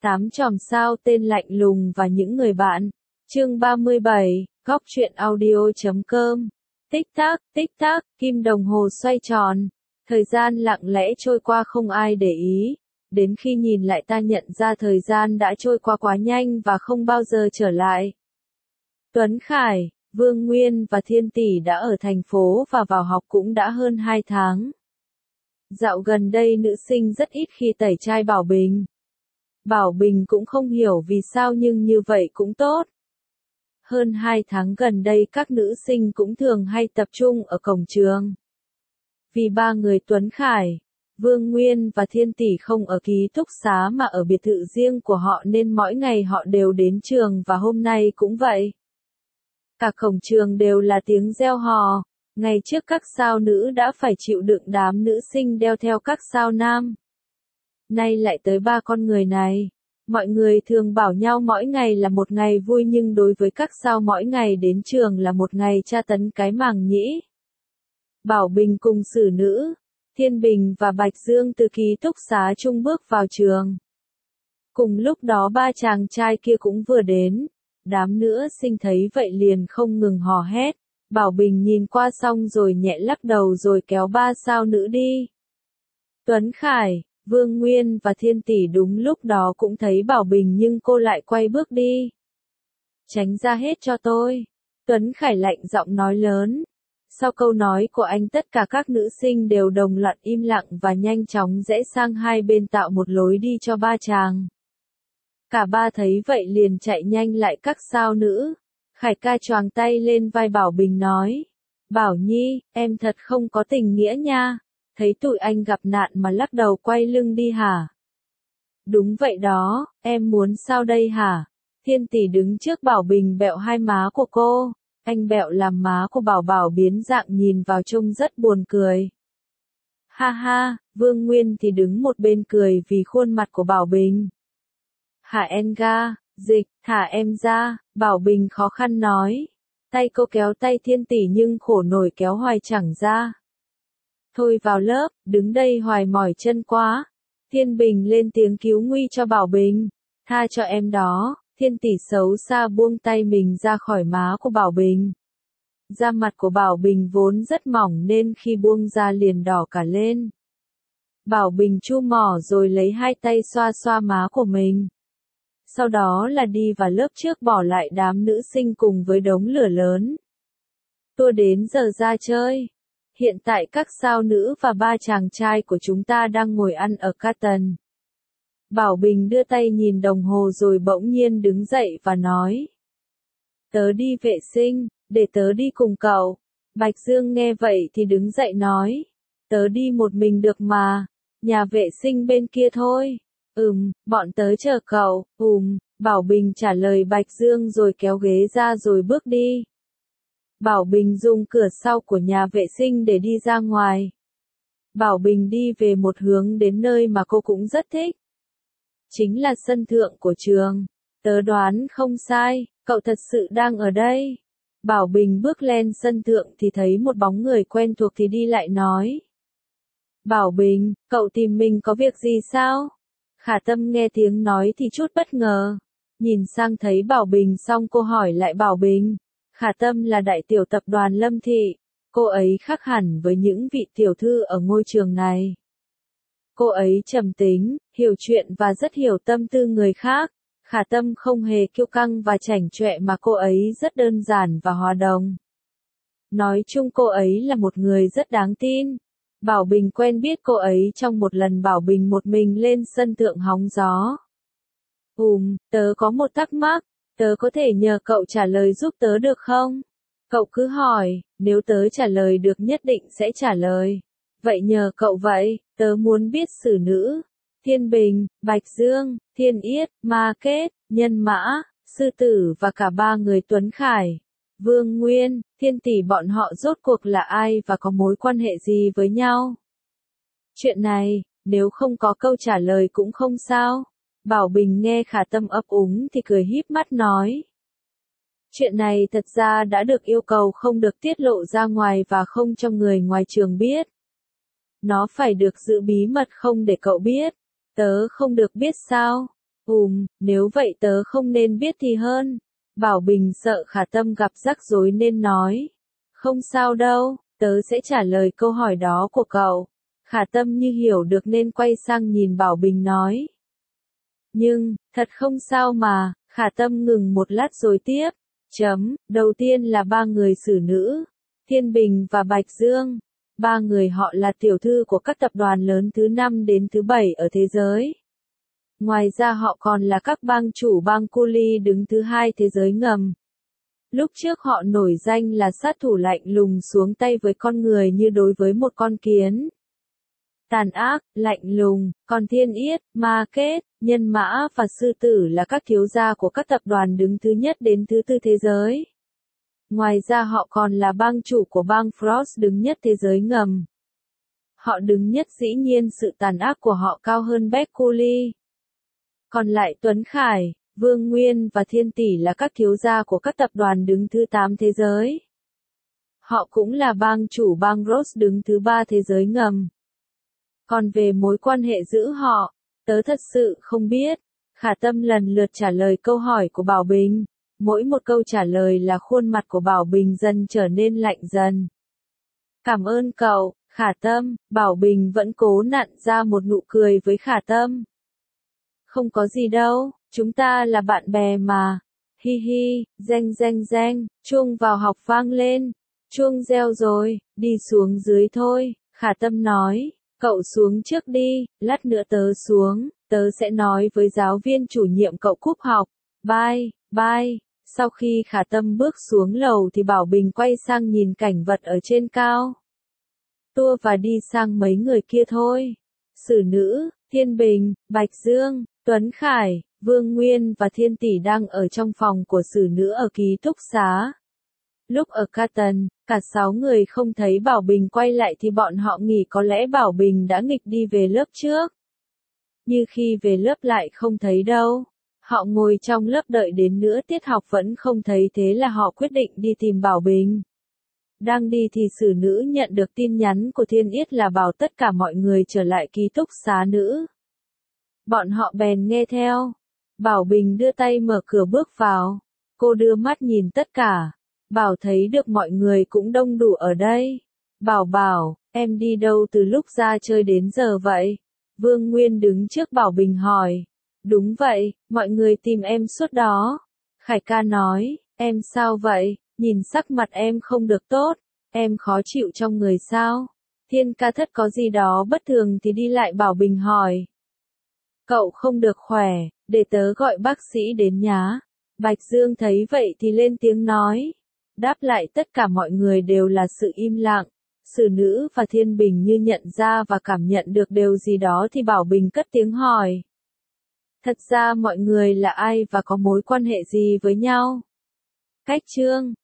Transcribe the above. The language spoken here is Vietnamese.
8 chòm sao tên lạnh lùng và những người bạn. Chương 37, Góc truyện audio.com. Tích tắc, kim đồng hồ xoay tròn. Thời gian lặng lẽ trôi qua không ai để ý. Đến khi nhìn lại ta nhận ra thời gian đã trôi qua quá nhanh và không bao giờ trở lại. Tuấn Khải, Vương Nguyên và Thiên Tỷ đã ở thành phố và vào học cũng đã hơn 2 tháng. Dạo gần đây nữ sinh rất ít khi tẩy chai Bảo Bình. Bảo Bình cũng không hiểu vì sao nhưng như vậy cũng tốt. Hơn 2 tháng gần đây các nữ sinh cũng thường hay tập trung ở cổng trường. Vì ba người Tuấn Khải, Vương Nguyên và Thiên Tỷ không ở ký túc xá mà ở biệt thự riêng của họ nên mỗi ngày họ đều đến trường và hôm nay cũng vậy. Cả cổng trường đều là tiếng reo hò. Ngày trước các sao nữ đã phải chịu đựng đám nữ sinh đeo theo các sao nam. Nay lại tới ba con người này. Mọi người thường bảo nhau mỗi ngày là một ngày vui nhưng đối với các sao mỗi ngày đến trường là một ngày tra tấn cái màng nhĩ. Bảo Bình cùng xử nữ, Thiên Bình và Bạch Dương từ ký túc xá chung bước vào trường. Cùng lúc đó ba chàng trai kia cũng vừa đến. Đám nữ sinh thấy vậy liền không ngừng hò hét. Bảo Bình nhìn qua xong rồi nhẹ lắc đầu rồi kéo ba sao nữ đi. Tuấn Khải, Vương Nguyên và Thiên Tỷ đúng lúc đó cũng thấy Bảo Bình nhưng cô lại quay bước đi. Tránh ra hết cho tôi. Tuấn Khải lạnh giọng nói lớn. Sau câu nói của anh tất cả các nữ sinh đều đồng loạt im lặng và nhanh chóng rẽ sang hai bên tạo một lối đi cho ba chàng. Cả ba thấy vậy liền chạy nhanh lại các sao nữ. Khải ca choàng tay lên vai Bảo Bình nói. Bảo Nhi, em thật không có tình nghĩa nha. Thấy tụi anh gặp nạn mà lắc đầu quay lưng đi hả? Đúng vậy đó, em muốn sao đây hả? Thiên Tỷ đứng trước Bảo Bình bẹo hai má của cô. Anh bẹo làm má của Bảo Bảo biến dạng nhìn vào trông rất buồn cười. Ha ha, Vương Nguyên thì đứng một bên cười vì khuôn mặt của Bảo Bình. Hả em ga, dịch, thả em ra, Bảo Bình khó khăn nói. Tay cô kéo tay Thiên Tỷ nhưng khổ nổi kéo hoài chẳng ra. Thôi vào lớp, đứng đây hoài mỏi chân quá. Thiên Bình lên tiếng cứu nguy cho Bảo Bình. Tha cho em đó, Thiên Tỷ xấu xa buông tay mình ra khỏi má của Bảo Bình. Da mặt của Bảo Bình vốn rất mỏng nên khi buông ra liền đỏ cả lên. Bảo Bình chu mỏ rồi lấy hai tay xoa xoa má của mình. Sau đó là đi vào lớp trước bỏ lại đám nữ sinh cùng với đống lửa lớn. Tua đến giờ ra chơi. Hiện tại các sao nữ và ba chàng trai của chúng ta đang ngồi ăn ở Carton. Bảo Bình đưa tay nhìn đồng hồ rồi bỗng nhiên đứng dậy và nói. Tớ đi vệ sinh, để tớ đi cùng cậu. Bạch Dương nghe vậy thì đứng dậy nói. Tớ đi một mình được mà, nhà vệ sinh bên kia thôi. Bọn tớ chờ cậu. Bảo Bình trả lời Bạch Dương rồi kéo ghế ra rồi bước đi. Bảo Bình dùng cửa sau của nhà vệ sinh để đi ra ngoài. Bảo Bình đi về một hướng đến nơi mà cô cũng rất thích. Chính là sân thượng của trường. Tớ đoán không sai, cậu thật sự đang ở đây. Bảo Bình bước lên sân thượng thì thấy một bóng người quen thuộc thì đi lại nói. Bảo Bình, cậu tìm mình có việc gì sao? Khả Tâm nghe tiếng nói thì chút bất ngờ. Nhìn sang thấy Bảo Bình xong cô hỏi lại Bảo Bình. Khả Tâm là đại tiểu tập đoàn Lâm Thị. Cô ấy khác hẳn với những vị tiểu thư ở ngôi trường này. Cô ấy trầm tính, hiểu chuyện và rất hiểu tâm tư người khác. Khả Tâm không hề kiêu căng và chảnh chọe mà cô ấy rất đơn giản và hòa đồng. Nói chung cô ấy là một người rất đáng tin. Bảo Bình quen biết cô ấy trong một lần Bảo Bình một mình lên sân thượng hóng gió. Tớ có một thắc mắc, tớ có thể nhờ cậu trả lời giúp tớ được không? Cậu cứ hỏi, nếu tớ trả lời được nhất định sẽ trả lời. Vậy nhờ cậu vậy, tớ muốn biết xử nữ. Thiên Bình, Bạch Dương, Thiên Yết, Ma Kết, Nhân Mã, Sư Tử và cả ba người Tuấn Khải, Vương Nguyên, Thiên Tỷ bọn họ rốt cuộc là ai và có mối quan hệ gì với nhau? Chuyện này, nếu không có câu trả lời cũng không sao. Bảo Bình nghe Khả Tâm ấp úng thì cười híp mắt nói. Chuyện này thật ra đã được yêu cầu không được tiết lộ ra ngoài và không cho người ngoài trường biết. Nó phải được giữ bí mật không để cậu biết. Tớ không được biết sao? Nếu vậy tớ không nên biết thì hơn. Bảo Bình sợ Khả Tâm gặp rắc rối nên nói. Không sao đâu, tớ sẽ trả lời câu hỏi đó của cậu. Khả Tâm như hiểu được nên quay sang nhìn Bảo Bình nói. Nhưng, thật không sao mà, Khả Tâm ngừng một lát rồi tiếp. Đầu tiên là ba người xử nữ, Thiên Bình và Bạch Dương. Ba người họ là tiểu thư của các tập đoàn lớn thứ 5 đến thứ 7 ở thế giới. Ngoài ra họ còn là các bang chủ bang cu li đứng thứ 2 thế giới ngầm. Lúc trước họ nổi danh là sát thủ lạnh lùng xuống tay với con người như đối với một con kiến. Tàn ác, lạnh lùng, còn Thiên Yết, Ma Kết, Nhân Mã và Sư Tử là các thiếu gia của các tập đoàn đứng thứ nhất đến thứ 4 thế giới. Ngoài ra họ còn là bang chủ của bang Frost đứng nhất thế giới ngầm. Họ đứng nhất dĩ nhiên sự tàn ác của họ cao hơn Beculi. Còn lại Tuấn Khải, Vương Nguyên và Thiên Tỷ là các thiếu gia của các tập đoàn đứng thứ 8 thế giới. Họ cũng là bang chủ bang Ross đứng thứ 3 thế giới ngầm. Còn về mối quan hệ giữa họ, tớ thật sự không biết. Khả Tâm lần lượt trả lời câu hỏi của Bảo Bình. Mỗi một câu trả lời là khuôn mặt của Bảo Bình dần trở nên lạnh dần. Cảm ơn cậu, Khả Tâm. Bảo Bình vẫn cố nặn ra một nụ cười với Khả Tâm. Không có gì đâu, chúng ta là bạn bè mà. Hi hi, reng reng reng, chuông vào học vang lên. Chuông reo rồi, đi xuống dưới thôi, Khả Tâm nói. Cậu xuống trước đi, lát nữa tớ xuống, tớ sẽ nói với giáo viên chủ nhiệm cậu cúp học. Bye, bye. Sau khi Khả Tâm bước xuống lầu thì Bảo Bình quay sang nhìn cảnh vật ở trên cao. Tua và đi sang mấy người kia thôi. Xử nữ, Thiên Bình, Bạch Dương, Tuấn Khải, Vương Nguyên và Thiên Tỷ đang ở trong phòng của xử nữ ở ký túc xá. Lúc ở Canton, cả 6 người không thấy Bảo Bình quay lại thì bọn họ nghĩ có lẽ Bảo Bình đã nghịch đi về lớp trước. Như khi về lớp lại không thấy đâu. Họ ngồi trong lớp đợi đến nửa tiết học vẫn không thấy, thế là họ quyết định đi tìm Bảo Bình. Đang đi thì xử nữ nhận được tin nhắn của Thiên Yết là bảo tất cả mọi người trở lại ký túc xá nữ. Bọn họ bèn nghe theo. Bảo Bình đưa tay mở cửa bước vào. Cô đưa mắt nhìn tất cả. Bảo thấy được mọi người cũng đông đủ ở đây. Bảo, em đi đâu từ lúc ra chơi đến giờ vậy? Vương Nguyên đứng trước Bảo Bình hỏi. Đúng vậy, mọi người tìm em suốt đó. Khải ca nói, em sao vậy, nhìn sắc mặt em không được tốt, em khó chịu trong người sao? Thiên ca thất có gì đó bất thường thì đi lại Bảo Bình hỏi. Cậu không được khỏe, để tớ gọi bác sĩ đến nhá. Bạch Dương thấy vậy thì lên tiếng nói. Đáp lại tất cả mọi người đều là sự im lặng. Xử nữ và Thiên Bình như nhận ra và cảm nhận được điều gì đó thì Bảo Bình cất tiếng hỏi. Thật ra mọi người là ai và có mối quan hệ gì với nhau? Cách chương